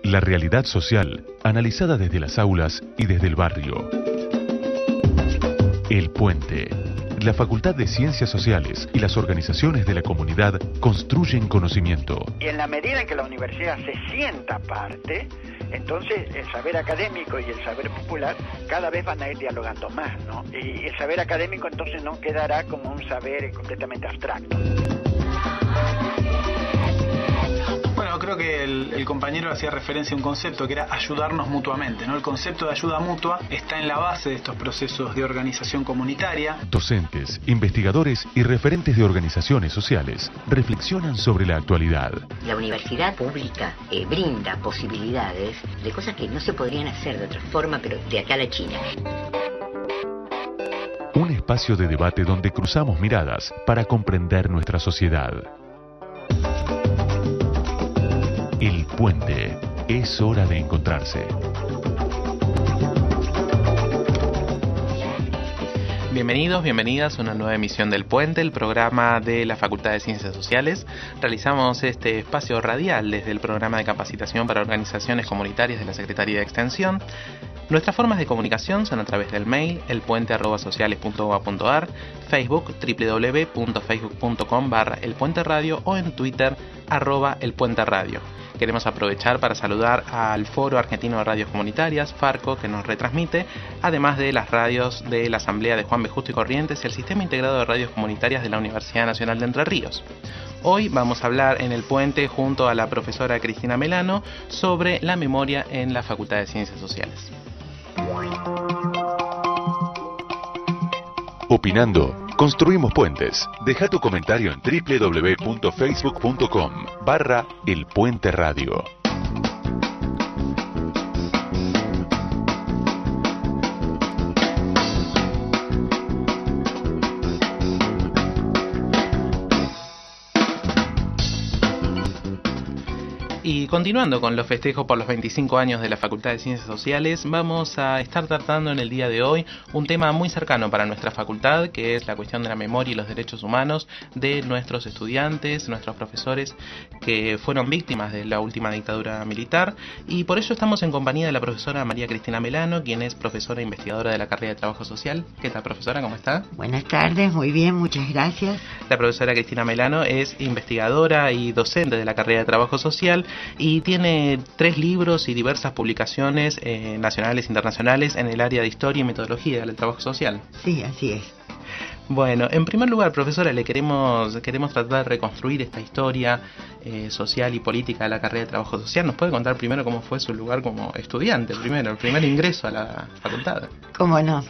La realidad social, analizada desde las aulas y desde el barrio. El Puente. La Facultad de Ciencias Sociales y las organizaciones de la comunidad construyen conocimiento. Y en la medida en que la universidad se sienta parte, entonces el saber académico y el saber popular cada vez van a ir dialogando más, ¿no? Y el saber académico entonces no quedará como un saber completamente abstracto. Bueno, creo que el compañero hacía referencia a un concepto que era ayudarnos mutuamente, ¿no? El concepto de ayuda mutua está en la base de estos procesos de organización comunitaria. Docentes, investigadores y referentes de organizaciones sociales reflexionan sobre la actualidad. La universidad pública brinda posibilidades de cosas que no se podrían hacer de otra forma, pero de acá a la China. Un espacio de debate donde cruzamos miradas para comprender nuestra sociedad. El Puente. Es hora de encontrarse. Bienvenidos, bienvenidas a una nueva emisión del Puente, el programa de la Facultad de Ciencias Sociales. Realizamos este espacio radial desde el programa de capacitación para organizaciones comunitarias de la Secretaría de Extensión. Nuestras formas de comunicación son a través del mail elpuente@sociales.gov.ar, Facebook www.facebook.com/elpuenteradio o en Twitter @elpuenteradio. Queremos aprovechar para saludar al Foro Argentino de Radios Comunitarias, FARCO, que nos retransmite, además de las radios de la Asamblea de Juan B. Justo y Corrientes y el Sistema Integrado de Radios Comunitarias de la Universidad Nacional de Entre Ríos. Hoy vamos a hablar en el Puente junto a la profesora Cristina Melano sobre la memoria en la Facultad de Ciencias Sociales. Opinando, construimos puentes. Deja tu comentario en www.facebook.com/elpuenteradio. Y continuando con los festejos por los 25 años de la Facultad de Ciencias Sociales, vamos a estar tratando en el día de hoy un tema muy cercano para nuestra facultad, que es la cuestión de la memoria y los derechos humanos de nuestros estudiantes, nuestros profesores que fueron víctimas de la última dictadura militar. Y por ello estamos en compañía de la profesora María Cristina Melano, quien es profesora e investigadora de la carrera de Trabajo Social. ¿Qué tal, profesora? ¿Cómo está? Buenas tardes, muy bien, muchas gracias. La profesora Cristina Melano es investigadora y docente de la carrera de Trabajo Social y tiene 3 libros y diversas publicaciones nacionales e internacionales en el área de historia y metodología del trabajo social. Sí, así es. Bueno, en primer lugar, profesora, queremos tratar de reconstruir esta historia social y política de la carrera de Trabajo Social. ¿Nos puede contar primero cómo fue su lugar como estudiante, el primer ingreso a la facultad? ¿Cómo no?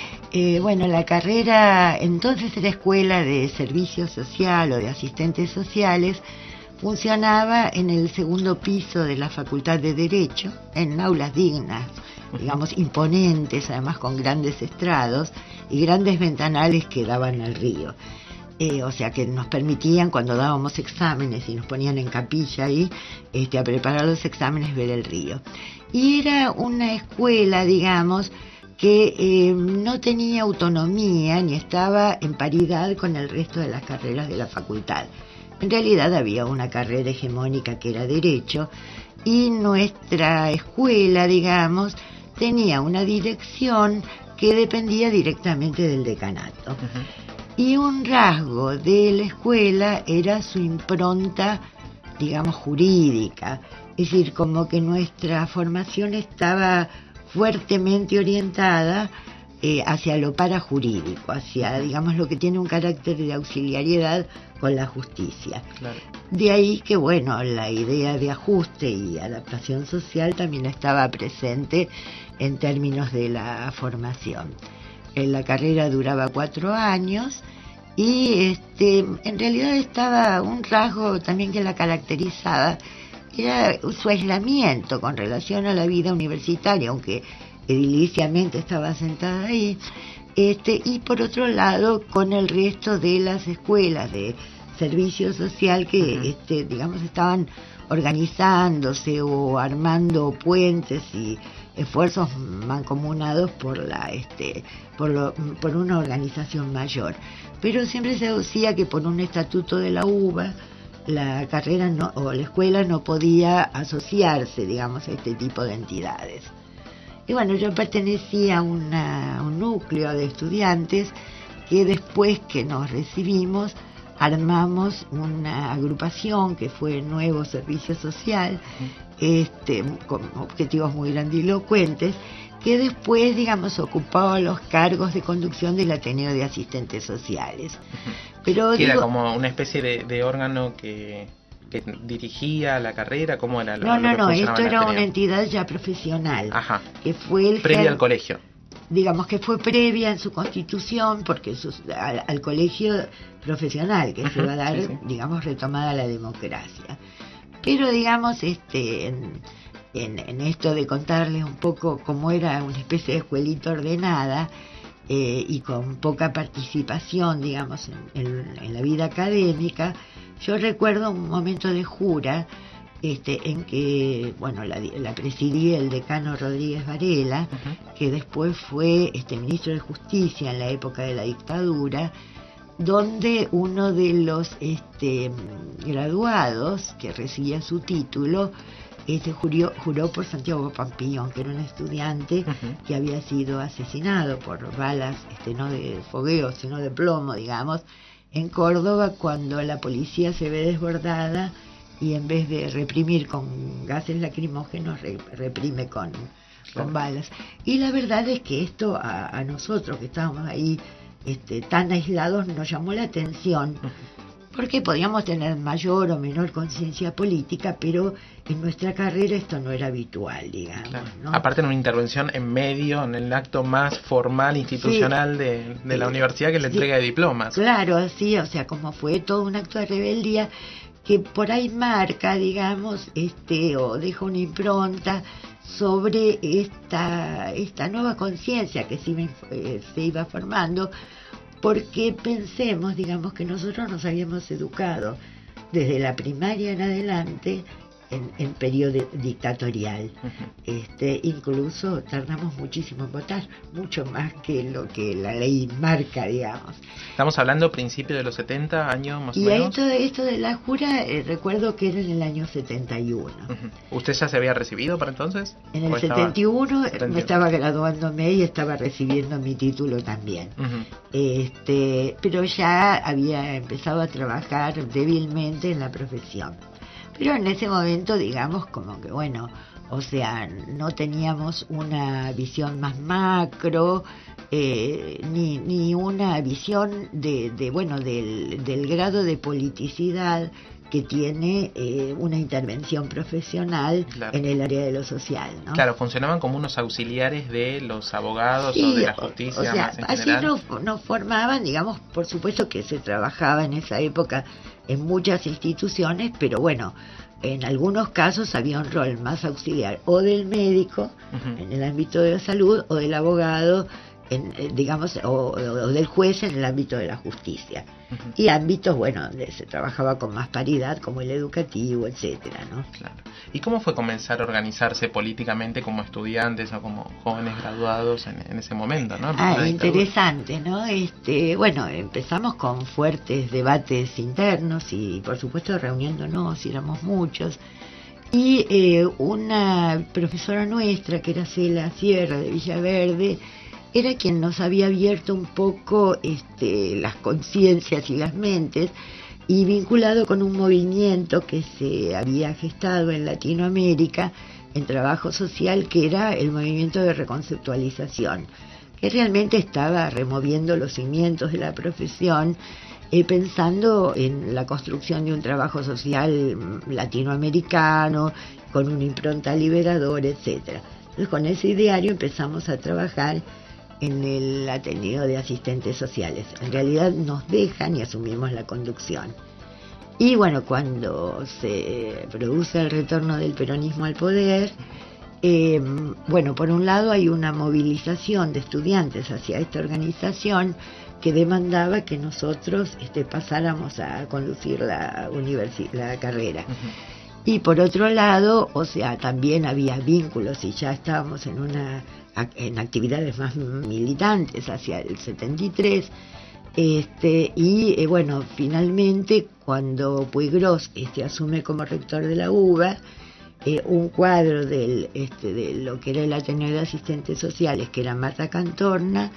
Bueno, la carrera entonces era Escuela de Servicio Social o de Asistentes Sociales. Funcionaba en el segundo piso de la Facultad de Derecho, en aulas dignas, digamos, imponentes, además con grandes estrados y grandes ventanales que daban al río. O sea que nos permitían, cuando dábamos exámenes y nos ponían en capilla ahí, a preparar los exámenes, ver el río. Y era una escuela, digamos, que no tenía autonomía ni estaba en paridad con el resto de las carreras de la facultad. En realidad había una carrera hegemónica que era Derecho y nuestra escuela, digamos, tenía una dirección que dependía directamente del decanato. Uh-huh. Y un rasgo de la escuela era su impronta, digamos, jurídica. Es decir, como que nuestra formación estaba fuertemente orientada hacia lo parajurídico, hacia, digamos, lo que tiene un carácter de auxiliariedad con la justicia. Claro. De ahí que, bueno, la idea de ajuste y adaptación social también estaba presente en términos de la formación. La carrera duraba 4 años y en realidad estaba un rasgo también que la caracterizaba, era su aislamiento con relación a la vida universitaria, aunque ediliciamente estaba sentada ahí, y por otro lado con el resto de las escuelas de servicio social que digamos estaban organizándose o armando puentes y esfuerzos mancomunados por una organización mayor. Pero siempre se decía que por un estatuto de la UBA la carrera o la escuela no podía asociarse, digamos, a este tipo de entidades. Y bueno, yo pertenecía a un núcleo de estudiantes que después que nos recibimos armamos una agrupación que fue Nuevo Servicio Social, con objetivos muy grandilocuentes, que después, digamos, ocupaba los cargos de conducción del Ateneo de Asistentes Sociales. Pero era como una especie de órgano que dirigía la carrera. ¿Cómo era? No, esto era una entidad ya profesional. Ajá. Que fue previa al colegio. Digamos que fue previa en su constitución, porque al colegio profesional que se va a dar, digamos, retomada la democracia. Pero, digamos, en esto de contarles un poco cómo era una especie de escuelita ordenada y con poca participación, digamos, en la vida académica, yo recuerdo un momento de jura en que, bueno, la presidía el decano Rodríguez Varela, que después fue ministro de Justicia en la época de la dictadura, donde uno de los graduados que recibía su título juró por Santiago Pampillón, que era un estudiante que había sido asesinado por balas, no de fogueo, sino de plomo, digamos, en Córdoba, cuando la policía se ve desbordada y en vez de reprimir con gases lacrimógenos, reprime con balas. Y la verdad es que esto a nosotros que estábamos ahí tan aislados nos llamó la atención, porque podíamos tener mayor o menor conciencia política, pero en nuestra carrera esto no era habitual, digamos. Claro. ¿No? Aparte en una intervención en medio, en el acto más formal, institucional de la universidad, que es la entrega de diplomas. Claro, sí, o sea, como fue todo un acto de rebeldía que por ahí marca, digamos, o deja una impronta sobre esta nueva conciencia que se iba formando, porque pensemos, digamos, que nosotros nos habíamos educado desde la primaria en adelante en periodo dictatorial. Incluso tardamos muchísimo en votar, mucho más que lo que la ley marca, digamos. Estamos hablando principios de los 70 años más o menos. Y esto de la jura, recuerdo que era en el año 71. ¿Usted ya se había recibido para entonces? En el 71 me estaba graduándome y estaba recibiendo mi título también. Pero ya había empezado a trabajar débilmente en la profesión. Pero en ese momento, digamos, como que bueno, o sea, no teníamos una visión más macro, ni una visión del grado de politicidad que tiene una intervención profesional en el área de lo social, ¿no? Claro, funcionaban como unos auxiliares de los abogados o de la justicia, o sea, más en así general. nos formaban, digamos, por supuesto que se trabajaba en esa época en muchas instituciones, pero bueno, en algunos casos había un rol más auxiliar o del médico en el ámbito de la salud o del abogado digamos, o del juez en el ámbito de la justicia. Y ámbitos, bueno, donde se trabajaba con más paridad, como el educativo, etcétera, ¿no? Claro. ¿Y cómo fue comenzar a organizarse políticamente como estudiantes o como jóvenes graduados en ese momento, ¿no? Interesante, ¿no? Bueno, empezamos con fuertes debates internos y, por supuesto, reuniéndonos, éramos muchos. Y una profesora nuestra, que era Cela Sierra de Villaverde, era quien nos había abierto un poco las conciencias y las mentes, y vinculado con un movimiento que se había gestado en Latinoamérica en trabajo social, que era el movimiento de reconceptualización, que realmente estaba removiendo los cimientos de la profesión, pensando en la construcción de un trabajo social latinoamericano, con una impronta liberadora, etcétera. Entonces, con ese ideario empezamos a trabajar en el Ateneo de Asistentes Sociales. En realidad nos dejan y asumimos la conducción. Y bueno, cuando se produce el retorno del peronismo al poder, bueno, por un lado hay una movilización de estudiantes hacia esta organización que demandaba que nosotros pasáramos a conducir la carrera. Y por otro lado, o sea, también había vínculos y ya estábamos en actividades más militantes hacia el 73, Bueno, finalmente cuando Puigros asume como rector de la UBA, un cuadro de lo que era el Ateneo de Asistentes Sociales, que era Marta Cantorna,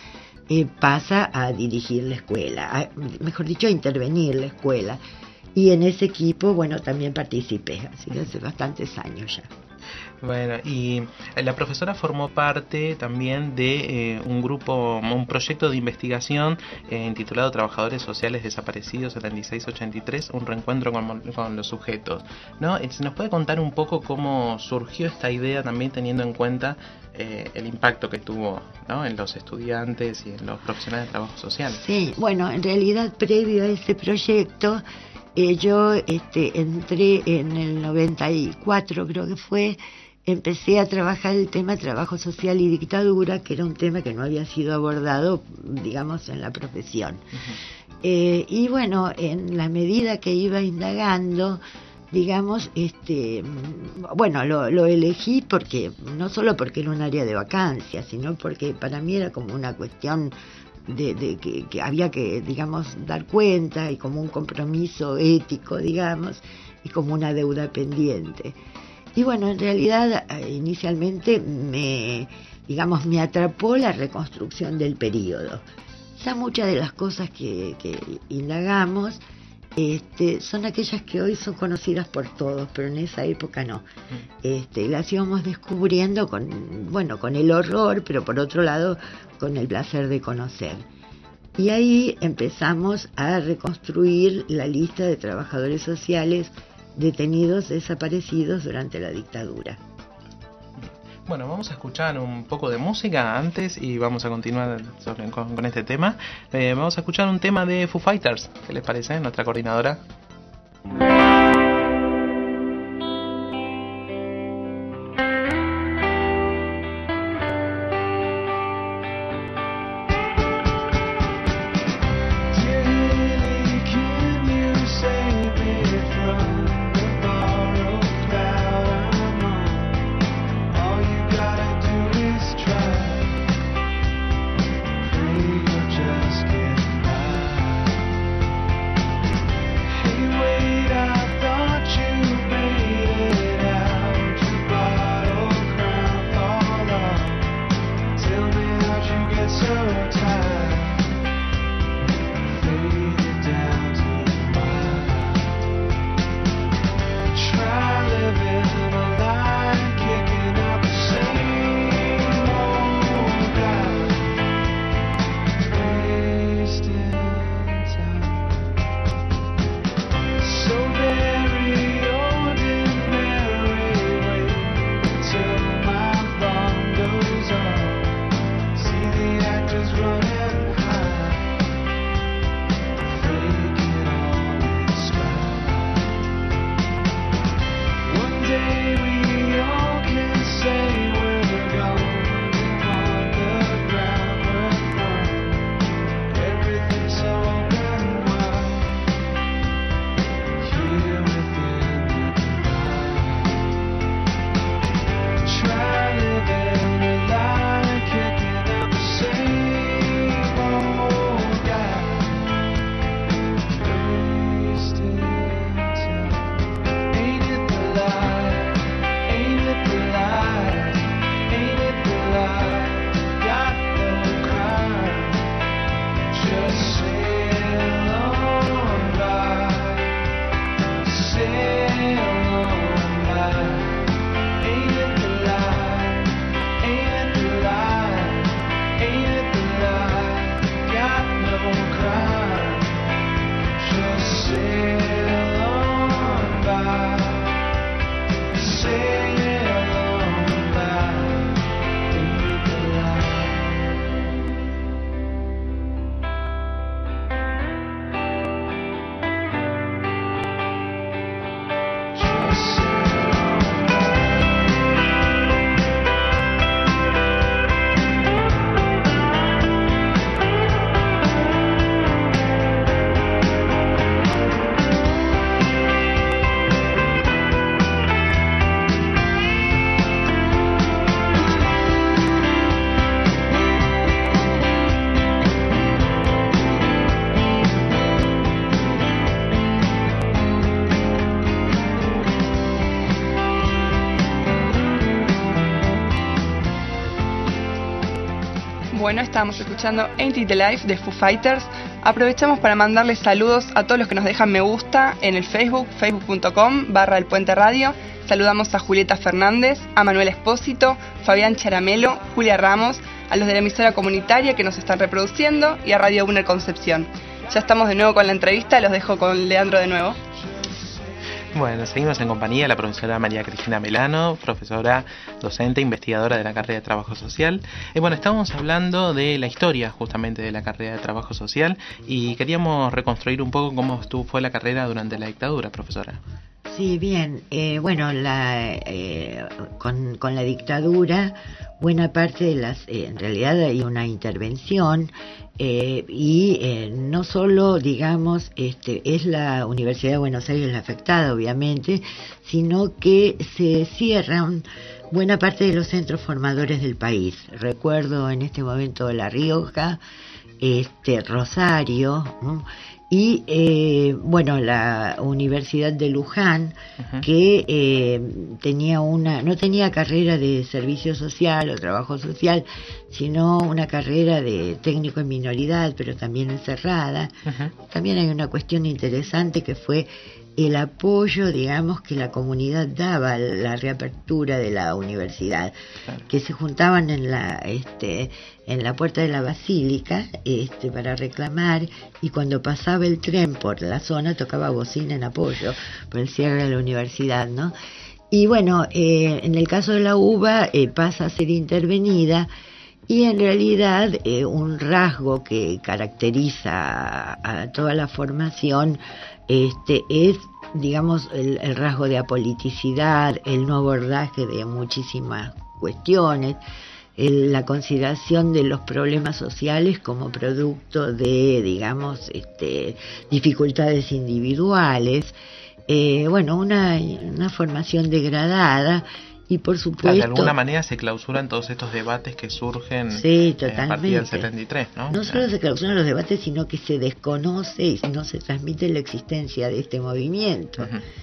pasa a dirigir la escuela, mejor dicho, a intervenir la escuela. Y en ese equipo, bueno, también participé, así que hace bastantes años ya. Bueno, y la profesora formó parte también de un proyecto de investigación intitulado Trabajadores Sociales Desaparecidos 76-83, un reencuentro con los sujetos, ¿no? ¿Se nos puede contar un poco cómo surgió esta idea, también teniendo en cuenta el impacto que tuvo, ¿no?, en los estudiantes y en los profesionales de trabajo social? Sí, bueno, en realidad previo a ese proyecto, yo entré en el 94, creo que fue, empecé a trabajar el tema trabajo social y dictadura, que era un tema que no había sido abordado, digamos, en la profesión. Uh-huh. Y bueno, en la medida que iba indagando, digamos, bueno, lo elegí porque, no solo porque era un área de vacancia, sino porque para mí era como una cuestión de que había que, digamos, dar cuenta, y como un compromiso ético, digamos, y como una deuda pendiente. Y bueno, en realidad inicialmente me atrapó la reconstrucción del periodo. Ya muchas de las cosas que indagamos son aquellas que hoy son conocidas por todos, pero en esa época no. Las íbamos descubriendo con el horror, pero por otro lado con el placer de conocer. Y ahí empezamos a reconstruir la lista de trabajadores sociales detenidos, desaparecidos durante la dictadura. Bueno, vamos a escuchar un poco de música antes y vamos a continuar con este tema. Vamos a escuchar un tema de Foo Fighters. ¿Qué les parece, nuestra coordinadora? Wait, Bueno, estábamos escuchando Ain't It the Life de Foo Fighters. Aprovechamos para mandarles saludos a todos los que nos dejan me gusta en el Facebook, facebook.com/El Puente Radio. Saludamos a Julieta Fernández, a Manuel Espósito, Fabián Charamelo, Julia Ramos, a los de la emisora comunitaria que nos están reproduciendo y a Radio UNER Concepción. Ya estamos de nuevo con la entrevista, los dejo con Leandro de nuevo. Bueno, seguimos en compañía de la profesora María Cristina Melano, profesora, docente, investigadora de la carrera de Trabajo Social. Bueno, estábamos hablando de la historia justamente de la carrera de Trabajo Social y queríamos reconstruir un poco cómo fue la carrera durante la dictadura, profesora. Sí, bien. Bueno, con la dictadura, buena parte de las... en realidad hay una intervención y no solo, digamos, es la Universidad de Buenos Aires la afectada, obviamente, sino que se cierran buena parte de los centros formadores del país. Recuerdo en este momento La Rioja, Rosario, ¿no? Y bueno, la Universidad de Luján, que no tenía carrera de servicio social o trabajo social, sino una carrera de técnico en minoridad, pero también encerrada. También hay una cuestión interesante que fue el apoyo, digamos, que la comunidad daba a la reapertura de la universidad, que se juntaban en la puerta de la basílica para reclamar, y cuando pasaba el tren por la zona tocaba bocina en apoyo por el cierre de la universidad, ¿no? Y bueno, en el caso de la UBA pasa a ser intervenida, y en realidad un rasgo que caracteriza a toda la formación es, digamos, el rasgo de apoliticidad, el no abordaje de muchísimas cuestiones, la consideración de los problemas sociales como producto de, digamos, dificultades individuales, bueno, una formación degradada. Y por supuesto... de alguna manera se clausuran todos estos debates que surgen a partir del 73, ¿no? No solo se clausuran los debates, sino que se desconoce y no se transmite la existencia de este movimiento.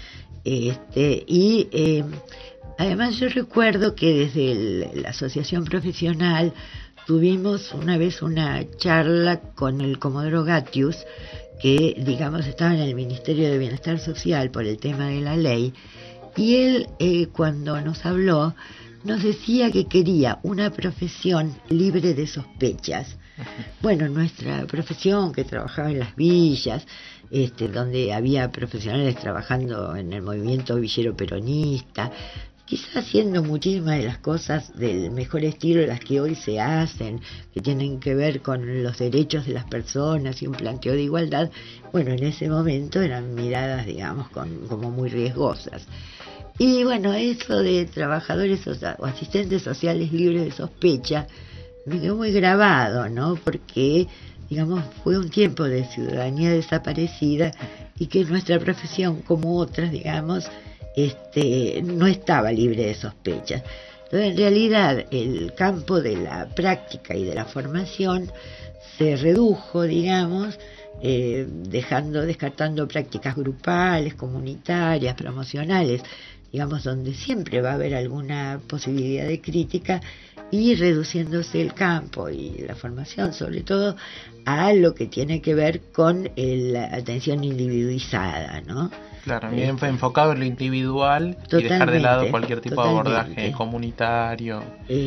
Además yo recuerdo que desde la asociación profesional tuvimos una vez una charla con el Comodoro Gatius, que, digamos, estaba en el Ministerio de Bienestar Social por el tema de la ley. Y él, cuando nos habló, nos decía que quería una profesión libre de sospechas. Bueno, nuestra profesión, que trabajaba en las villas, donde había profesionales trabajando en el movimiento villero peronista, quizás haciendo muchísimas de las cosas del mejor estilo de las que hoy se hacen, que tienen que ver con los derechos de las personas y un planteo de igualdad. Bueno, en ese momento eran miradas, digamos, como muy riesgosas. Y bueno, eso de trabajadores o asistentes sociales libres de sospecha me quedó muy grabado, ¿no? Porque, digamos, fue un tiempo de ciudadanía desaparecida y que nuestra profesión, como otras, digamos, no estaba libre de sospechas. Entonces, en realidad, el campo de la práctica y de la formación se redujo, digamos, descartando prácticas grupales, comunitarias, promocionales, digamos, donde siempre va a haber alguna posibilidad de crítica, y reduciéndose el campo y la formación, sobre todo, a lo que tiene que ver con la atención individualizada, ¿no? Claro, bien enfocado en lo individual y dejar de lado cualquier tipo de abordaje comunitario.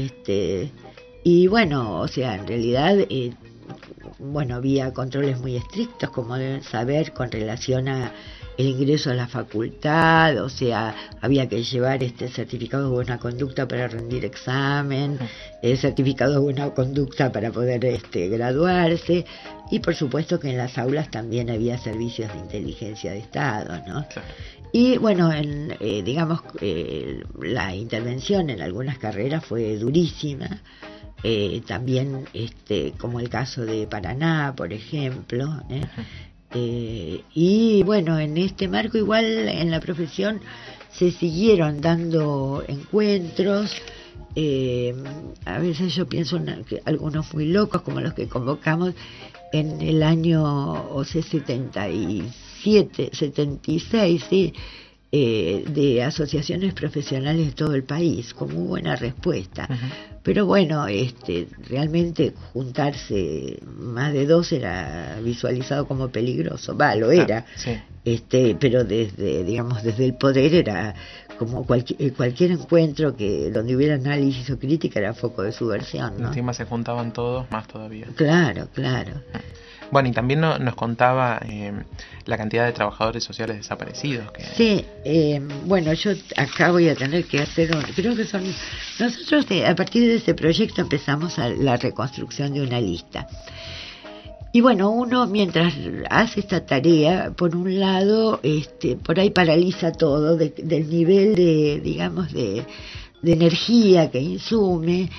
Y bueno, o sea, en realidad, bueno, había controles muy estrictos, como deben saber, con relación a el ingreso a la facultad, o sea, había que llevar certificado de buena conducta para rendir examen, certificado de buena conducta para poder graduarse, y por supuesto que en las aulas también había servicios de inteligencia de Estado, ¿no? Claro. Y bueno, digamos, la intervención en algunas carreras fue durísima, también como el caso de Paraná, por ejemplo, y bueno, en este marco igual en la profesión se siguieron dando encuentros, a veces yo pienso que algunos muy locos, como los que convocamos en el año 76, sí, de asociaciones profesionales de todo el país, con muy buena respuesta. Pero bueno, realmente juntarse más de 2 era visualizado como peligroso, lo era, sí. Pero desde el poder era como cualquier encuentro donde hubiera análisis o crítica era foco de subversión, ¿no? Encima se juntaban todos, más todavía. Claro. Bueno, y también nos contaba la cantidad de trabajadores sociales desaparecidos. Sí, bueno, yo acá voy a tener que hacer creo que son... Nosotros a partir de ese proyecto empezamos la reconstrucción de una lista. Y bueno, uno mientras hace esta tarea, por un lado, por ahí paraliza todo del nivel de energía que insume,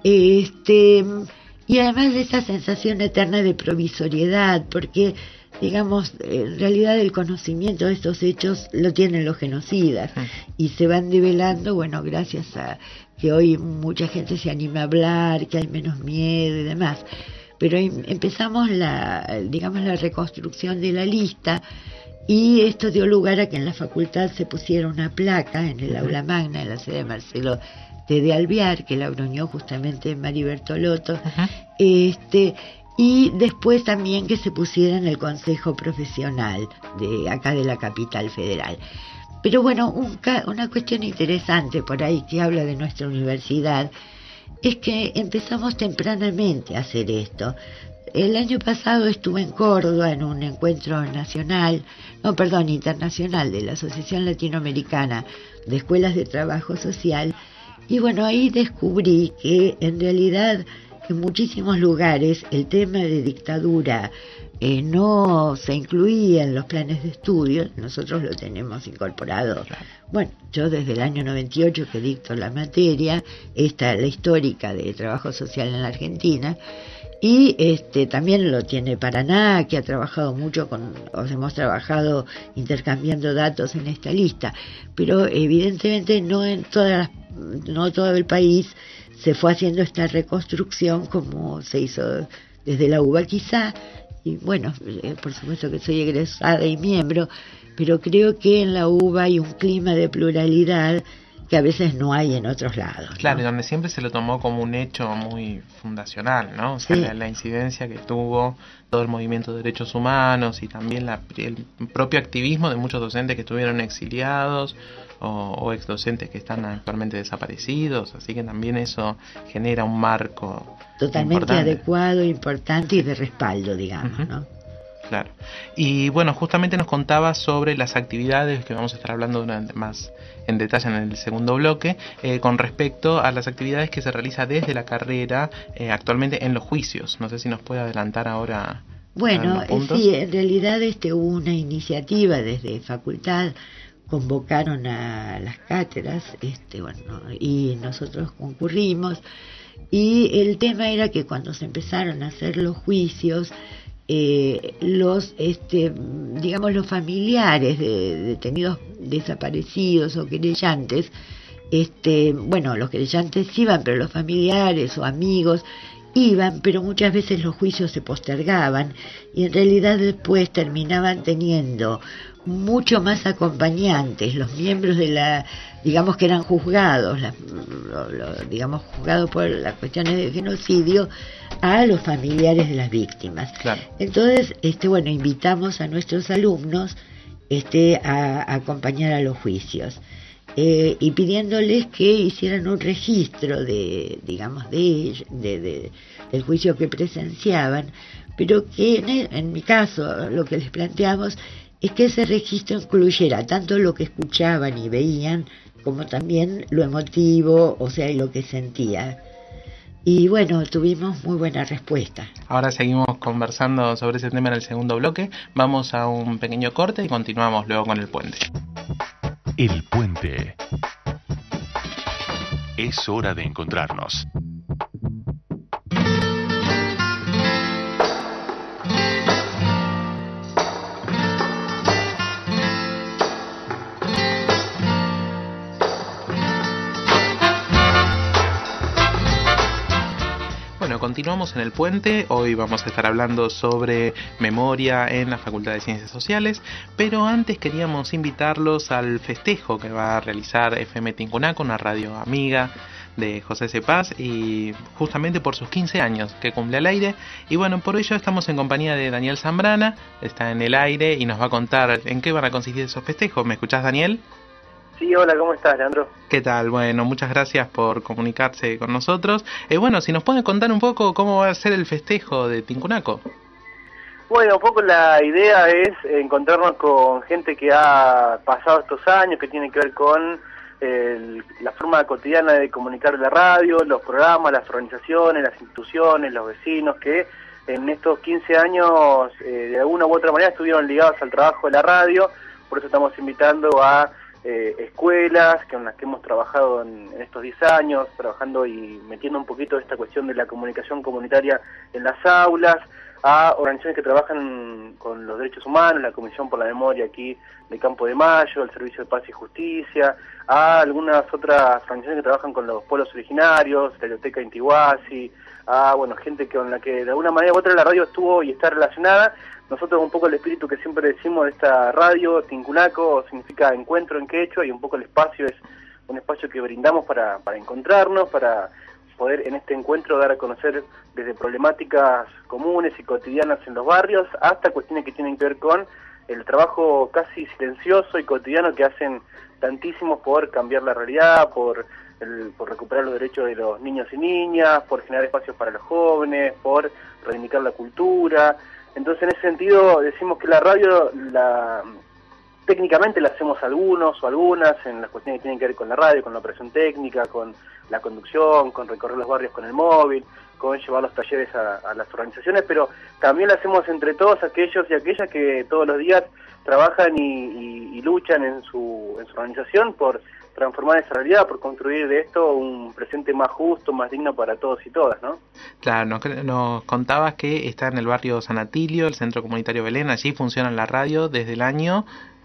y además de esa sensación eterna de provisoriedad, porque, digamos, en realidad el conocimiento de estos hechos lo tienen los genocidas y se van develando, bueno, gracias a que hoy mucha gente se anima a hablar, que hay menos miedo y demás. Pero empezamos la reconstrucción de la lista, y esto dio lugar a que en la facultad se pusiera una placa en el aula magna, en la sede de Marcelo de Alvear, que la gruñó justamente Mari Bertolotto, y después también que se pusiera en el Consejo Profesional de acá de la capital federal. Pero bueno, una cuestión interesante por ahí que habla de nuestra universidad es que empezamos tempranamente a hacer esto. El año pasado estuve en Córdoba en un encuentro internacional de la Asociación Latinoamericana de Escuelas de Trabajo Social, y bueno, ahí descubrí que en realidad en muchísimos lugares el tema de dictadura no se incluía en los planes de estudio. Nosotros lo tenemos incorporado. Bueno, yo desde el año 98 que dicto la materia, la histórica de trabajo social en la Argentina, y también lo tiene Paraná, que ha trabajado mucho hemos trabajado intercambiando datos en esta lista, pero evidentemente no todo el país se fue haciendo esta reconstrucción como se hizo desde la UBA quizá. Y bueno, por supuesto que soy egresada y miembro, pero creo que en la UBA hay un clima de pluralidad que a veces no hay en otros lados, ¿no? Claro, y donde siempre se lo tomó como un hecho muy fundacional, ¿no? O sea, sí. la incidencia que tuvo todo el movimiento de derechos humanos y también el propio activismo de muchos docentes que estuvieron exiliados o ex docentes que están actualmente desaparecidos, así que también eso genera un marco totalmente adecuado, importante y de respaldo, digamos, ¿no? Claro. Y bueno, justamente nos contaba sobre las actividades que vamos a estar hablando más en detalle en el segundo bloque, con respecto a las actividades que se realiza desde la carrera actualmente en los juicios. No sé si nos puede adelantar ahora. Bueno, sí, en realidad hubo una iniciativa desde facultad, convocaron a las cátedras, y nosotros concurrimos, y el tema era que cuando se empezaron a hacer los juicios, los familiares de detenidos desaparecidos o querellantes, los querellantes iban, pero los familiares o amigos iban, pero muchas veces los juicios se postergaban y en realidad después terminaban teniendo mucho más acompañantes, los miembros de que eran juzgados, juzgados por las cuestiones de genocidio, a los familiares de las víctimas. Claro. Entonces, invitamos a nuestros alumnos a acompañar a los juicios, y pidiéndoles que hicieran un registro del juicio que presenciaban, pero que en mi caso lo que les planteamos es que ese registro incluyera tanto lo que escuchaban y veían, como también lo emotivo, y lo que sentía. Y bueno, tuvimos muy buena respuesta. Ahora seguimos conversando sobre ese tema en el segundo bloque. Vamos a un pequeño corte y continuamos luego con el puente. El puente. Es hora de encontrarnos. continuamos en El Puente. Hoy vamos a estar hablando sobre memoria en la Facultad de Ciencias Sociales, pero antes queríamos invitarlos al festejo que va a realizar FM Tincunaco, una radio amiga de José Cepaz, y justamente por sus 15 años que cumple al aire. Y bueno, por ello estamos en compañía de Daniel Zambrana, está en el aire y nos va a contar en qué van a consistir esos festejos. ¿Me escuchás, Daniel? Sí, hola, ¿cómo estás, Leandro? ¿Qué tal? Bueno, muchas gracias por comunicarse con nosotros. Bueno, si nos pueden contar un poco cómo va a ser el festejo de Tincunaco. Bueno, un poco la idea es encontrarnos con gente que ha pasado estos años, que tiene que ver con la forma cotidiana de comunicar la radio, los programas, las organizaciones, las instituciones, los vecinos, que en estos 15 años de alguna u otra manera estuvieron ligados al trabajo de la radio. Por eso estamos invitando a escuelas con las que hemos trabajado en estos 10 años, trabajando y metiendo un poquito esta cuestión de la comunicación comunitaria en las aulas, a organizaciones que trabajan con los derechos humanos, la Comisión por la Memoria aquí de Campo de Mayo, el Servicio de Paz y Justicia, a algunas otras organizaciones que trabajan con los pueblos originarios, la Biblioteca Intihuasi, a gente con la que de alguna manera u otra la radio estuvo y está relacionada. Nosotros un poco el espíritu que siempre decimos de esta radio, Tincunaco, significa encuentro en quechua, y un poco el espacio es un espacio que brindamos para encontrarnos, para poder en este encuentro dar a conocer desde problemáticas comunes y cotidianas en los barrios hasta cuestiones que tienen que ver con el trabajo casi silencioso y cotidiano que hacen tantísimos por cambiar la realidad, por recuperar los derechos de los niños y niñas, por generar espacios para los jóvenes, por reivindicar la cultura. Entonces, en ese sentido, decimos que la radio, técnicamente la hacemos algunos o algunas en las cuestiones que tienen que ver con la radio, con la operación técnica, con la conducción, con recorrer los barrios con el móvil, con llevar los talleres a las organizaciones, pero también la hacemos entre todos aquellos y aquellas que todos los días trabajan y luchan en su organización por transformar esa realidad, por construir de esto un presente más justo, más digno para todos y todas, ¿no? Claro, nos contabas que está en el barrio San Atilio, el Centro Comunitario Belén. Allí funciona la radio desde el año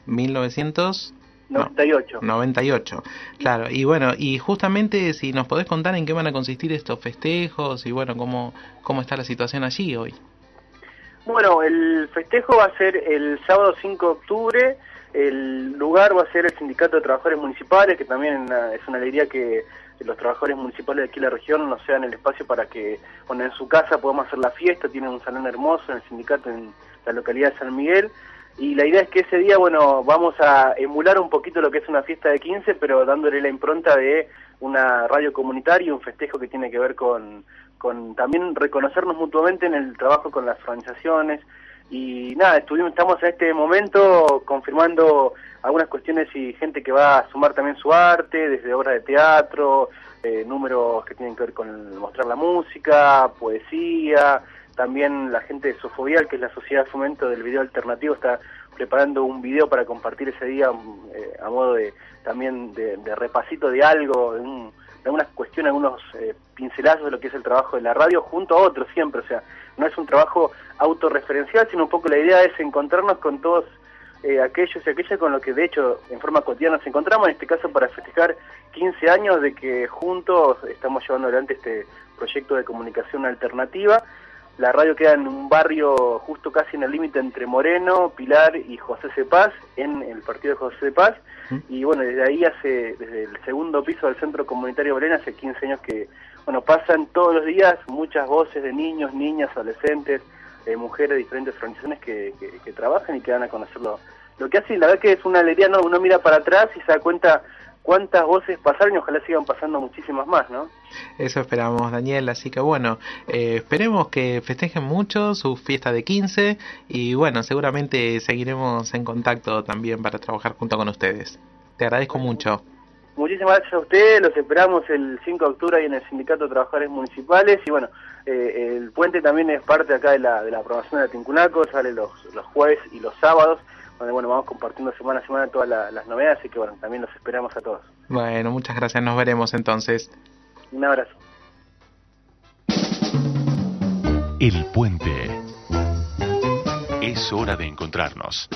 1998. Claro, y bueno, y justamente si nos podés contar en qué van a consistir estos festejos y cómo está la situación allí hoy. Bueno, el festejo va a ser el sábado 5 de octubre, el lugar va a ser el Sindicato de Trabajadores Municipales, que también es una alegría que los trabajadores municipales de aquí en la región nos sean el espacio para que, en su casa podamos hacer la fiesta. Tienen un salón hermoso en el sindicato en la localidad de San Miguel, y la idea es que ese día, vamos a emular un poquito lo que es una fiesta de 15, pero dándole la impronta de una radio comunitaria, un festejo que tiene que ver con también reconocernos mutuamente en el trabajo con las organizaciones. Y nada, estamos en este momento confirmando algunas cuestiones y gente que va a sumar también su arte, desde obras de teatro, números que tienen que ver con mostrar la música, poesía. También la gente de Sofovial, que es la Sociedad de Fomento del Video Alternativo, está preparando un video para compartir ese día a modo de repasito de algo, de algunas cuestiones, algunos pincelazos de lo que es el trabajo de la radio, junto a otros siempre. O sea, no es un trabajo autorreferencial, sino un poco la idea es encontrarnos con todos aquellos y aquellas con los que de hecho en forma cotidiana nos encontramos, en este caso para festejar 15 años de que juntos estamos llevando adelante este proyecto de comunicación alternativa. La radio queda en un barrio justo casi en el límite entre Moreno, Pilar y José Cepaz, en el partido de José Cepaz. Y desde ahí desde el segundo piso del Centro Comunitario Belén, hace 15 años que, pasan todos los días muchas voces de niños, niñas, adolescentes, mujeres de diferentes organizaciones que trabajan y que dan a conocer lo que hacen. La verdad que es una alegría, ¿no? Uno mira para atrás y se da cuenta cuántas voces pasaron y ojalá sigan pasando muchísimas más, ¿no? Eso esperamos, Daniel, así que esperemos que festejen mucho su fiesta de 15 y seguramente seguiremos en contacto también para trabajar junto con ustedes. Te agradezco mucho. Muchísimas gracias a ustedes, los esperamos el 5 de octubre ahí en el Sindicato de Trabajadores Municipales y el puente también es parte acá de la programación de Tincunaco, sale los jueves y los sábados, donde vamos compartiendo semana a semana todas las novedades, así que también los esperamos a todos. Bueno, muchas gracias, nos veremos entonces. Un abrazo. El Puente. Es hora de encontrarnos.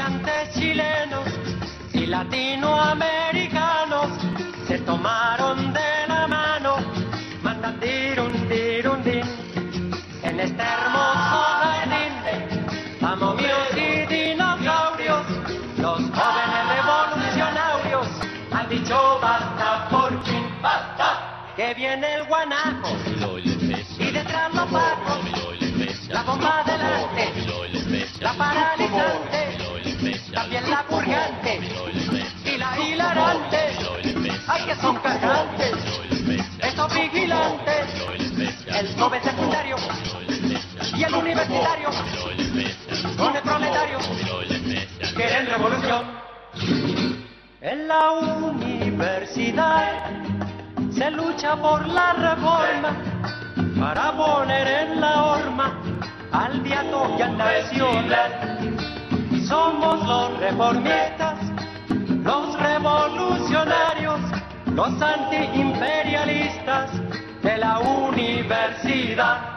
estudiantes chilenos y latinoamericanos se tomaron de la mano, mandan dirundin en este hermoso jardín. Momios y dinosaurios, los jóvenes revolucionarios han dicho basta por fin, basta. Que viene el guanajo y detrás los pacos, la bomba delante, la paralizante, también la purgante y la hilarante. Ay, que son cagantes estos vigilantes, el joven secundario y el universitario con el proletario quieren revolución. En la universidad se lucha por la reforma para poner en la horma al viato y al nacional. Somos los reformistas, los revolucionarios, los antiimperialistas de la universidad.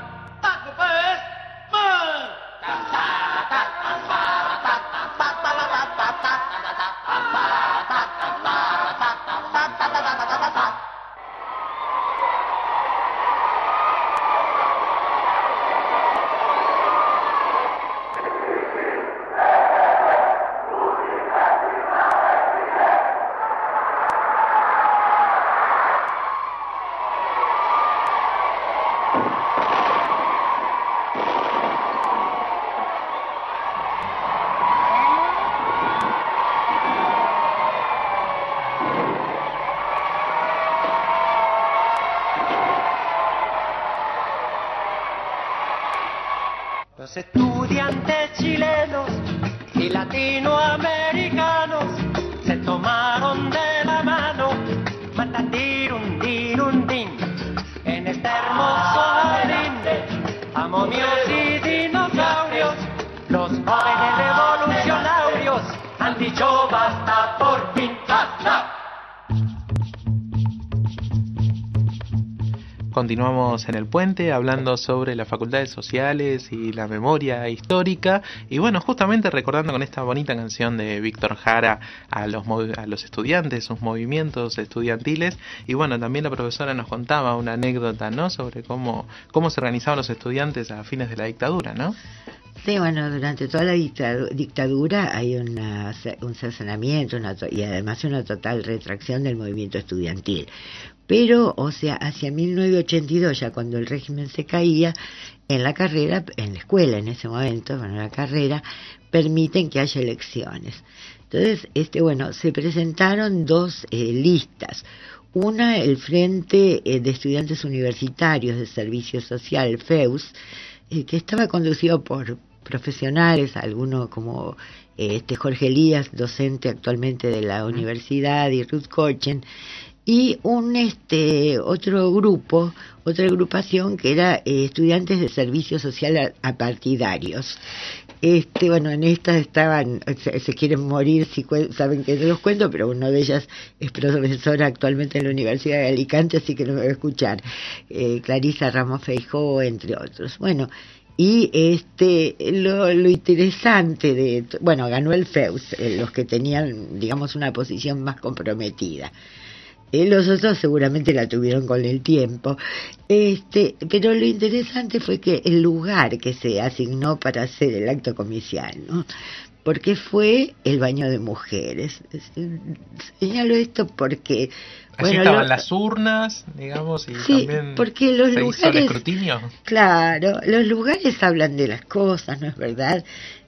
Los estudiantes chilenos y latinoamericanos se tomaron de la mano, mandan dirundin en este hermoso jardín. A momios y dinosaurios, los jóvenes revolucionarios han dicho basta por fin, basta. Continuamos en el puente hablando sobre las facultades sociales y la memoria histórica y bueno, justamente recordando con esta bonita canción de Víctor Jara a los estudiantes, sus movimientos estudiantiles y bueno, también la profesora nos contaba una anécdota, ¿no? Sobre cómo se organizaban los estudiantes a fines de la dictadura, ¿no? Sí, bueno, durante toda la dictadura hay un cercenamiento y además una total retracción del movimiento estudiantil. Pero, o sea, hacia 1982, ya cuando el régimen se caía, en la escuela en ese momento, bueno, la carrera, permiten que haya elecciones. Entonces, se presentaron dos listas. Una, el Frente de Estudiantes Universitarios de Servicio Social, el FEUS, que estaba conducido por profesionales, algunos como Jorge Elías, docente actualmente de la universidad, y Ruth Kochen, y otra agrupación que era estudiantes de servicio social apartidarios. En estas estaban, se quieren morir si saben que no los cuento, pero una de ellas es profesora actualmente en la Universidad de Alicante, así que no me va a escuchar, Clarisa Ramos Feijó, entre otros. Bueno, y lo interesante ganó el FEUS, los que tenían, digamos, una posición más comprometida. Los otros seguramente la tuvieron con el tiempo, pero lo interesante fue que el lugar que se asignó para hacer el acto comicial, ¿no? Porque fue el baño de mujeres. Señalo esto porque allí estaban las urnas, digamos, y sí, también porque los se hizo el escrutinio. Claro, los lugares hablan de las cosas, ¿no es verdad?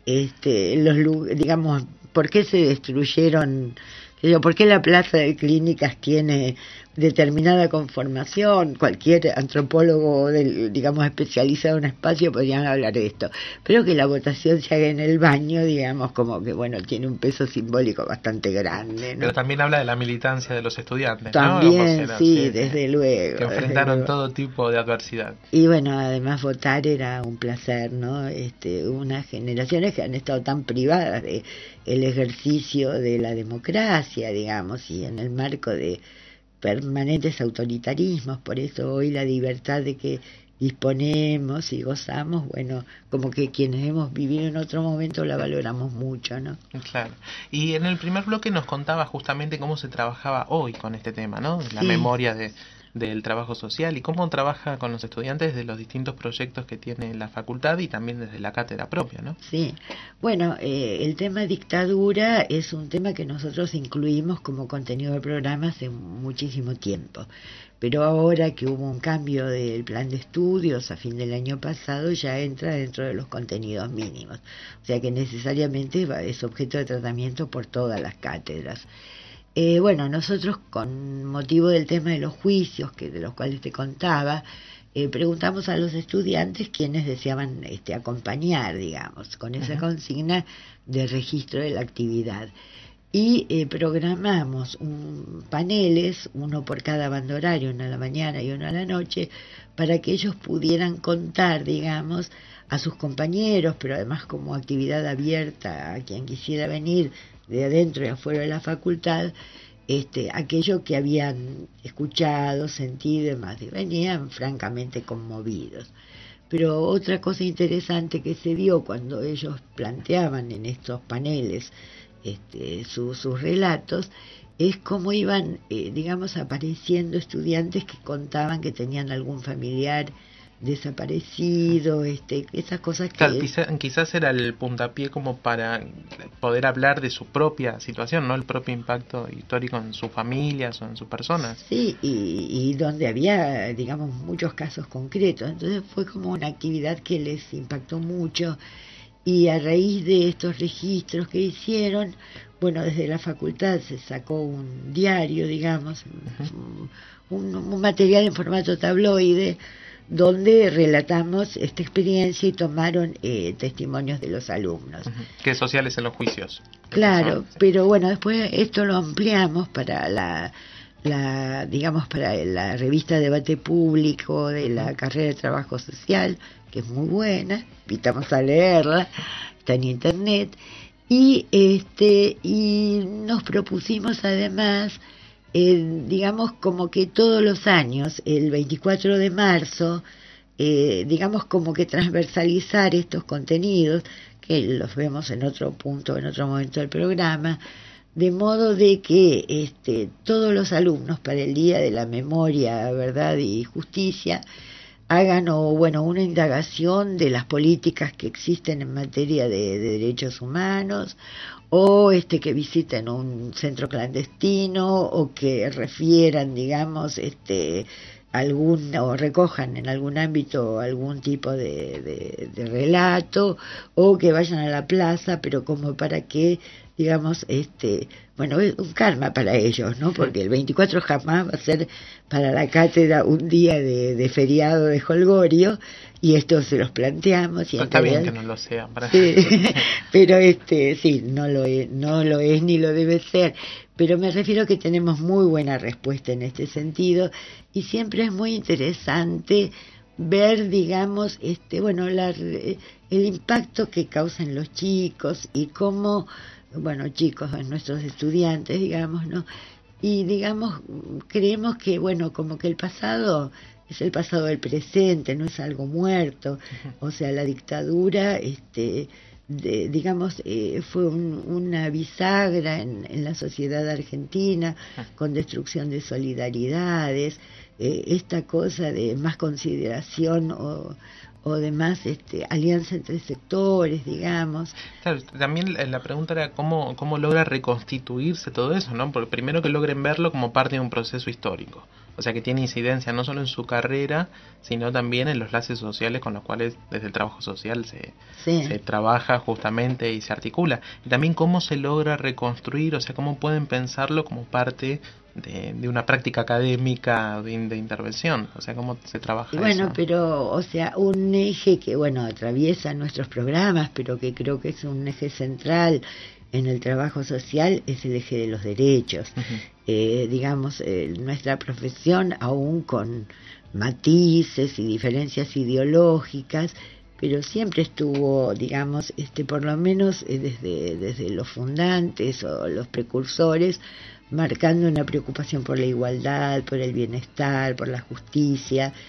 Digamos, ¿por qué se destruyeron? ¿Por qué la plaza de clínicas tiene determinada conformación? Cualquier antropólogo, digamos, especializado en espacio podrían hablar de esto. Pero que la votación se haga en el baño, digamos, como que, tiene un peso simbólico bastante grande, ¿no? Pero también habla de la militancia de los estudiantes, también, ¿no? Sí, desde luego. Que enfrentaron todo tipo de adversidad. Y además votar era un placer, ¿no? Unas generaciones que han estado tan privadas de el ejercicio de la democracia, digamos, y en el marco de permanentes autoritarismos. Por eso hoy la libertad de que disponemos y gozamos, bueno, como que quienes hemos vivido en otro momento la valoramos mucho, ¿no? Claro. Y en el primer bloque nos contaba justamente cómo se trabajaba hoy con este tema, ¿no? La Sí. memoria del trabajo social y cómo trabaja con los estudiantes de los distintos proyectos que tiene la facultad y también desde la cátedra propia, ¿no? Sí, bueno, el tema dictadura es un tema que nosotros incluimos como contenido del programa hace muchísimo tiempo, pero ahora que hubo un cambio del plan de estudios a fin del año pasado ya entra dentro de los contenidos mínimos, o sea que necesariamente es objeto de tratamiento por todas las cátedras. Bueno, nosotros con motivo del tema de los juicios, de los cuales te contaba, preguntamos a los estudiantes quienes deseaban acompañar, digamos, con esa consigna de registro de la actividad. Y programamos paneles, uno por cada banda horaria, uno a la mañana y uno a la noche, para que ellos pudieran contar, digamos, a sus compañeros, pero además como actividad abierta a quien quisiera venir de adentro y afuera de la facultad, aquello que habían escuchado, sentido y demás, y venían francamente conmovidos. Pero otra cosa interesante que se dio cuando ellos planteaban en estos paneles sus relatos, es cómo iban, digamos, apareciendo estudiantes que contaban que tenían algún familiar desaparecido, esas cosas que... Claro, quizás era el puntapié como para poder hablar de su propia situación, ¿no? El propio impacto histórico en sus familias o en sus personas. Sí, y donde había, digamos, muchos casos concretos. Entonces fue como una actividad que les impactó mucho, y a raíz de estos registros que hicieron, bueno, desde la facultad se sacó un diario, digamos, un material en formato tabloide, donde relatamos esta experiencia y tomaron testimonios de los alumnos. Que sociales en los juicios. Claro, pero bueno, después esto lo ampliamos para digamos, para la revista Debate Público de la carrera de Trabajo Social, que es muy buena, invitamos a leerla, está en internet, y nos propusimos además, digamos, como que todos los años, el 24 de marzo, digamos, como que transversalizar estos contenidos, que los vemos en otro punto, en otro momento del programa, de modo de que todos los alumnos para el Día de la Memoria, Verdad y Justicia hagan una indagación de las políticas que existen en materia de derechos humanos, o que visiten un centro clandestino, o que refieran, digamos, o recojan en algún ámbito algún tipo de relato, o que vayan a la plaza, pero como para que, digamos, es un karma para ellos, ¿no? Porque el 24 jamás va a ser para la cátedra un día de feriado de jolgorio, y esto se los planteamos. Y está bien que no lo sea. Sí, pero sí, no lo es ni lo debe ser. Pero me refiero que tenemos muy buena respuesta en este sentido, y siempre es muy interesante ver, digamos, el impacto que causan los chicos y cómo, chicos, nuestros estudiantes, digamos, ¿no? Y, digamos, creemos que, como que el pasado es el pasado del presente, no es algo muerto. O sea, la dictadura, digamos, fue una bisagra en la sociedad argentina, con destrucción de solidaridades, esta cosa de más consideración o de más alianza entre sectores, digamos. Claro, también la pregunta era cómo logra reconstituirse todo eso, ¿no? Porque primero que logren verlo como parte de un proceso histórico, o sea que tiene incidencia no solo en su carrera, sino también en los lazos sociales con los cuales desde el trabajo social se trabaja justamente y se articula. Y también cómo se logra reconstruir, o sea, cómo pueden pensarlo como parte de una práctica académica de intervención, o sea, cómo se trabaja eso. Pero, o sea, un eje que, atraviesa nuestros programas, pero que creo que es un eje central en el trabajo social, es el eje de los derechos. Digamos, nuestra profesión, aún con matices y diferencias ideológicas, pero siempre estuvo, digamos, por lo menos desde los fundantes o los precursores, marcando una preocupación por la igualdad, por el bienestar, por la justicia,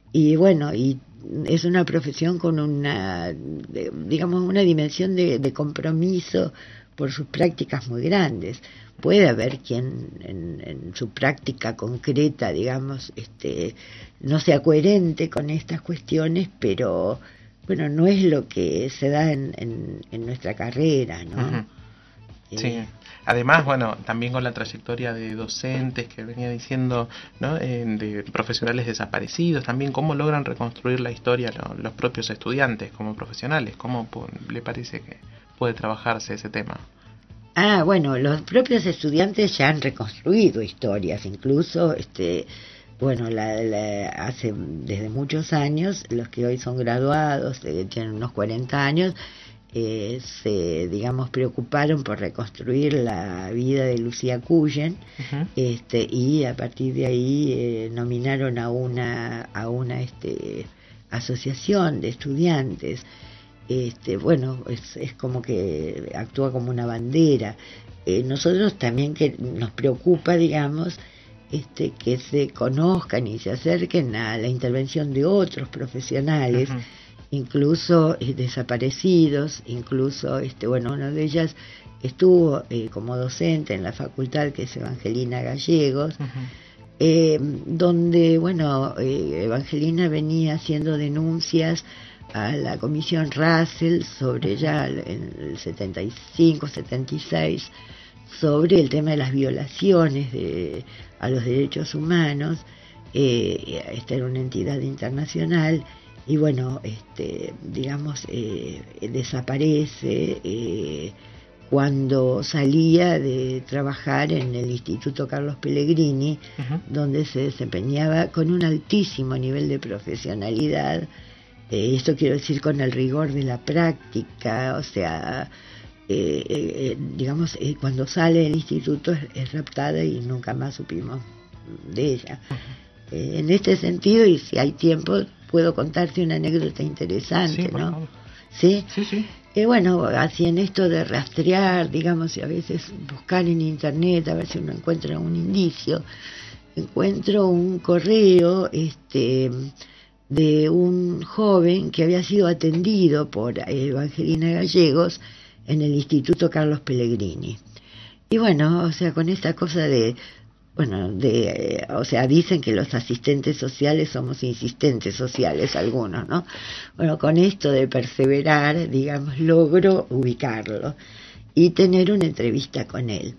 y bueno, y es una profesión con una, digamos, una dimensión de compromiso por sus prácticas muy grandes. Puede haber quien en su práctica concreta, digamos, no sea coherente con estas cuestiones, pero bueno, no es lo que se da en nuestra carrera, ¿no? Uh-huh. Sí. Además, bueno, también con la trayectoria de docentes que venía diciendo, ¿no? De profesionales desaparecidos, también cómo logran reconstruir la historia los propios estudiantes como profesionales. ¿Cómo le parece que puede trabajarse ese tema? Bueno, los propios estudiantes ya han reconstruido historias, incluso, bueno, hace desde muchos años, los que hoy son graduados, tienen unos 40 años, se, digamos, preocuparon por reconstruir la vida de Lucía Cuyen, uh-huh. Y a partir de ahí nominaron a una asociación de estudiantes. Bueno, es como que actúa como una bandera. Nosotros también que nos preocupa, digamos, que se conozcan y se acerquen a la intervención de otros profesionales, uh-huh. incluso desaparecidos, incluso, bueno, una de ellas estuvo como docente en la facultad, que es Evangelina Gallegos, uh-huh. Donde, bueno, Evangelina venía haciendo denuncias a la comisión Russell sobre ya en el 75, 76, sobre el tema de las violaciones a los derechos humanos. Esta era una entidad internacional y bueno, digamos, desaparece cuando salía de trabajar en el Instituto Carlos Pellegrini, uh-huh. donde se desempeñaba con un altísimo nivel de profesionalidad. Esto quiero decir con el rigor de la práctica, o sea, digamos, cuando sale del instituto es raptada y nunca más supimos de ella. Uh-huh. En este sentido, y si hay tiempo, puedo contarte una anécdota interesante, sí, ¿no? ¿Sí? Sí, sí. Bueno, así en esto de rastrear, digamos, y a veces buscar en internet a ver si uno encuentra un indicio, encuentro un correo, de un joven que había sido atendido por Evangelina Gallegos en el Instituto Carlos Pellegrini. Y bueno, o sea, con esta cosa o sea, dicen que los asistentes sociales somos insistentes sociales algunos, ¿no? Bueno, con esto de perseverar, digamos, logro ubicarlo y tener una entrevista con él.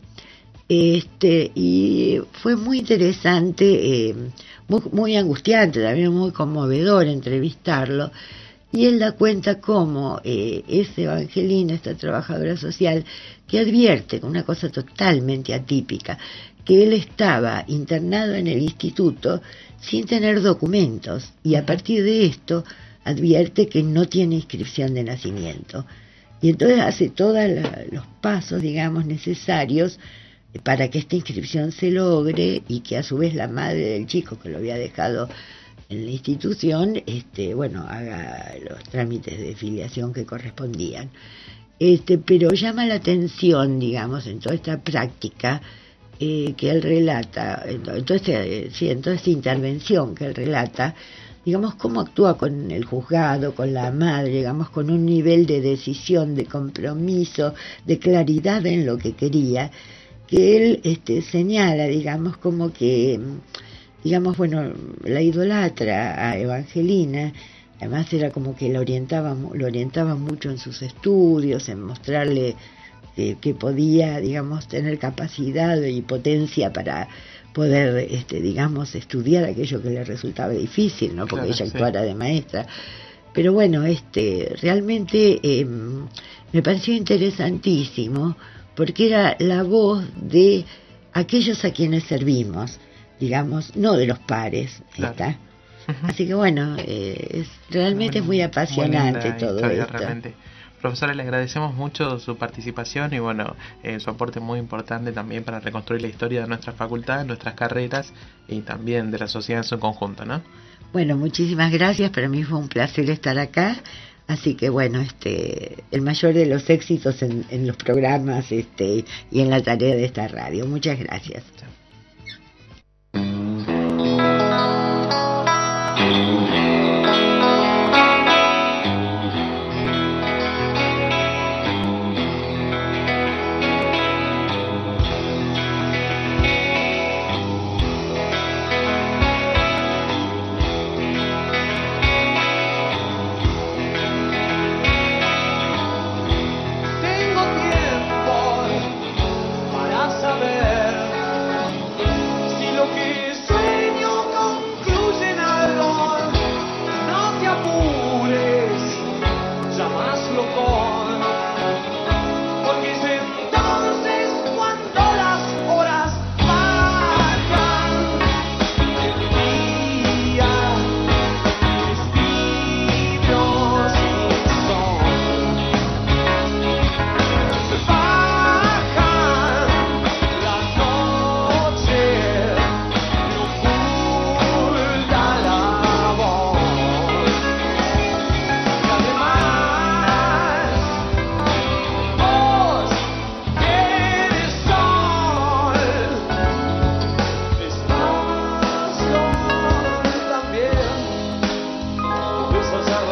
Y fue muy interesante, muy angustiante, también muy conmovedor entrevistarlo, y él da cuenta cómo es Evangelina, esta trabajadora social, que advierte una cosa totalmente atípica, que él estaba internado en el instituto sin tener documentos, y a partir de esto advierte que no tiene inscripción de nacimiento, y entonces hace todos los pasos, digamos, necesarios para que esta inscripción se logre y que a su vez la madre del chico que lo había dejado en la institución, bueno, haga los trámites de filiación que correspondían. Pero llama la atención, digamos, en toda esta práctica que él relata, en toda esta intervención que él relata, digamos, cómo actúa con el juzgado, con la madre, digamos, con un nivel de decisión, de compromiso, de claridad en lo que quería, que él señala, digamos, como que, digamos, bueno, la idolatra a Evangelina, además era como que lo orientaba mucho en sus estudios, en mostrarle que podía, digamos, tener capacidad y potencia para poder, digamos, estudiar aquello que le resultaba difícil, ¿no? Porque ella actuara de maestra. Pero bueno, realmente me pareció interesantísimo, porque era la voz de aquellos a quienes servimos, digamos, no de los pares, claro. ¿Está? Uh-huh. Así que bueno, realmente es muy apasionante todo esto. Realmente. Profesora, le agradecemos mucho su participación y bueno, su aporte muy importante también para reconstruir la historia de nuestra facultad, nuestras carreras y también de la sociedad en su conjunto, ¿no? Bueno, muchísimas gracias, para mí fue un placer estar acá. Así que bueno, el mayor de los éxitos en los programas y en la tarea de esta radio. Muchas gracias. Chao.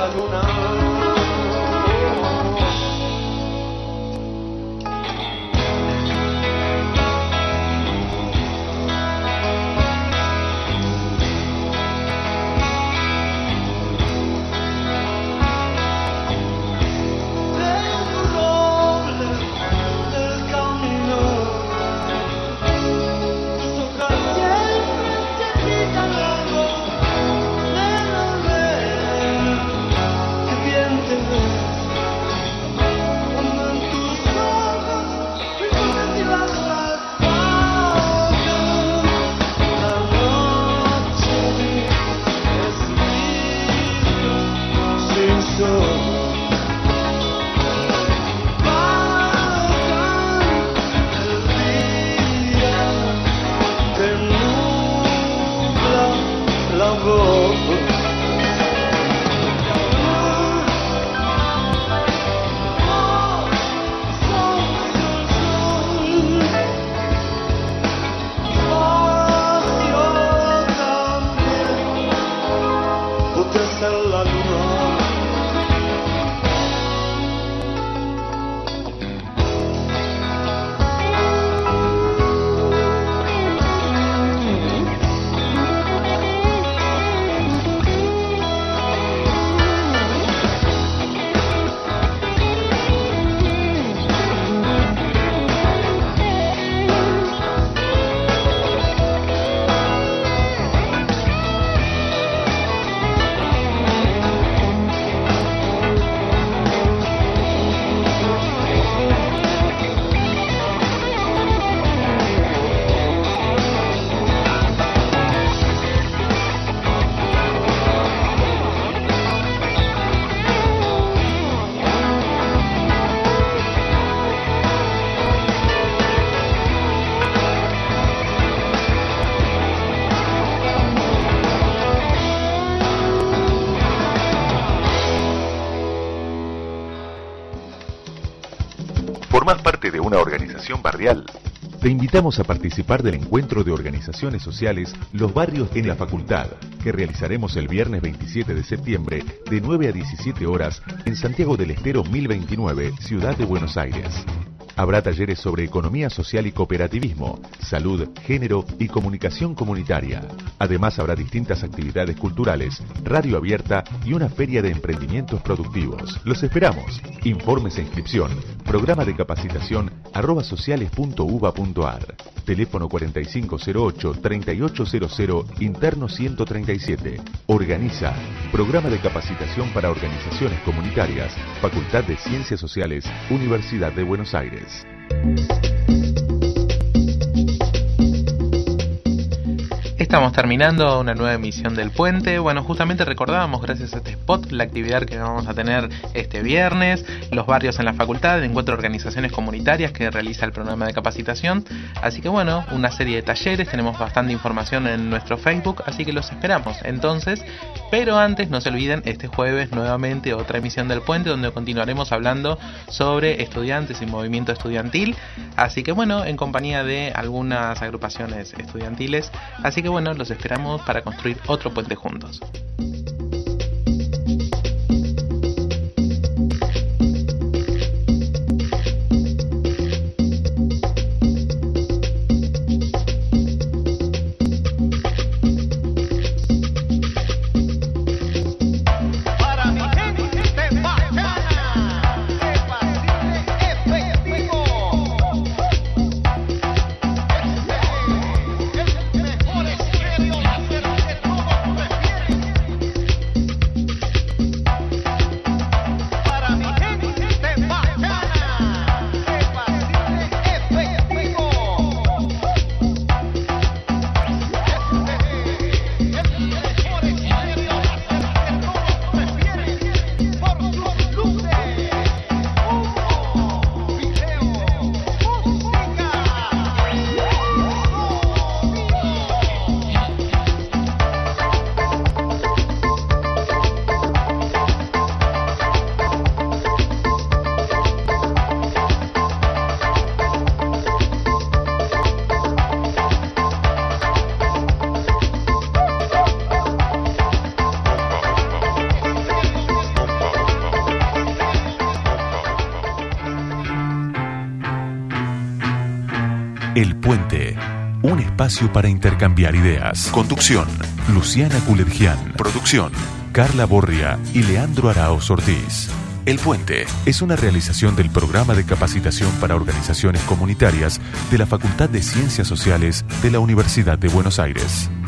luna. ¿Formás parte de una organización barrial? Te invitamos a participar del encuentro de organizaciones sociales Los Barrios en la Facultad, que realizaremos el viernes 27 de septiembre de 9 a 17 horas en Santiago del Estero 1029, Ciudad de Buenos Aires. Habrá talleres sobre economía social y cooperativismo, salud, género y comunicación comunitaria. Además habrá distintas actividades culturales, radio abierta y una feria de emprendimientos productivos. Los esperamos. Informes e inscripción. Programa de capacitación @sociales.uba.ar. Teléfono 4508-3800, interno 137. Organiza. Programa de capacitación para organizaciones comunitarias. Facultad de Ciencias Sociales, Universidad de Buenos Aires. Estamos terminando una nueva emisión del Puente. Bueno, justamente recordábamos, gracias a este spot, la actividad que vamos a tener este viernes, Los Barrios en la Facultad, el encuentro de organizaciones comunitarias que realiza el programa de capacitación. Así que bueno, una serie de talleres, tenemos bastante información en nuestro Facebook, así que los esperamos. Entonces, pero antes no se olviden, este jueves nuevamente otra emisión del Puente donde continuaremos hablando sobre estudiantes y movimiento estudiantil. Así que bueno, en compañía de algunas agrupaciones estudiantiles. Así que bueno, los esperamos para construir otro puente juntos. El Puente, un espacio para intercambiar ideas. Conducción, Luciana Culergian. Producción, Carla Borria y Leandro Araoz Ortiz. El Puente es una realización del Programa de Capacitación para Organizaciones Comunitarias de la Facultad de Ciencias Sociales de la Universidad de Buenos Aires.